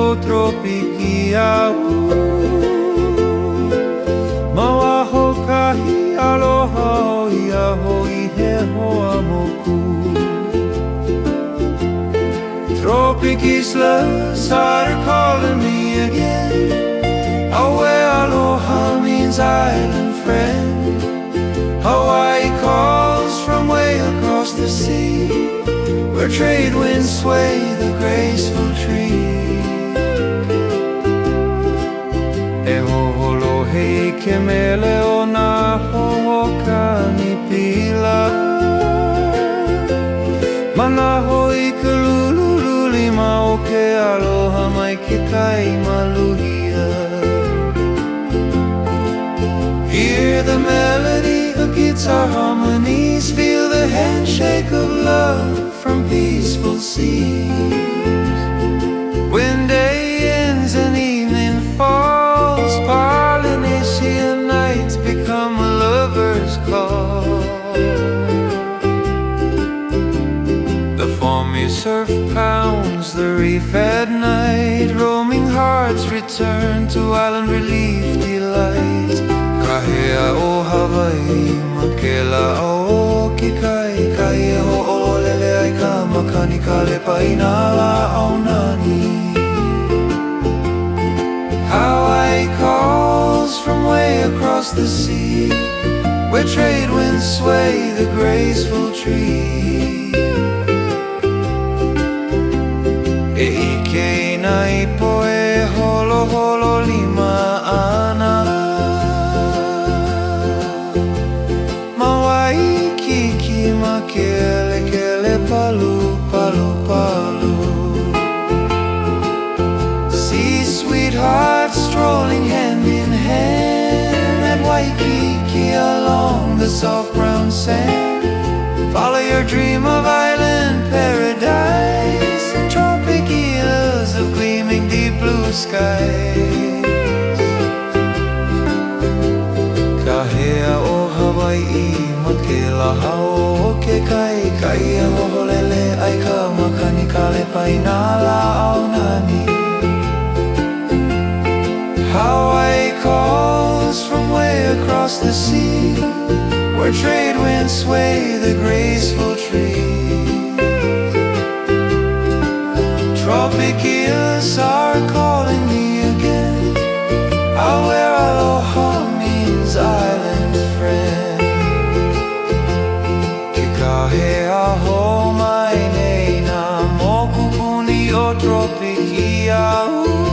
o tropikia Mawaho kahi aloha o ia hoi he hoa moku Tropic Islas are calling me again Aue aloha means island friend Hawaii calls from way across the sea Where trade winds sway the graceful tree E hoholohe ke mele o nā hohokani pila Mana hoi ka lulululi ma o ke aloha mai ke kai maluhia Hear the melody of guitar harmonies Feel the handshake of love from peaceful seas When day ends and evening falls Polynesian nights become a lover's call The foamy surf pounds the reef at night Roaming hearts return to island relief delight Kahea o Hawaii, makela o ki kai Kai e ho o lele ai ka makani ka le paina la au nani Hawaii calls from way across the sea Where trade winds sway the graceful tree E ike nai po e holo holo lima ana Kele kele palu palu palu See sweethearts strolling hand in hand At Waikiki along the soft brown sand Follow your dream of island paradise And tropic isles of gleaming deep blue skies Kahea o Hawaii Makela hao o ke kai Kai e hoholele ai ka makani ka le paina la au nani Hawaii calls from way across the sea Where trade winds sway the graceful trees Tropic isles are calling me again Where aloha means island friend He aho mai nei nā mokupuni o tropikia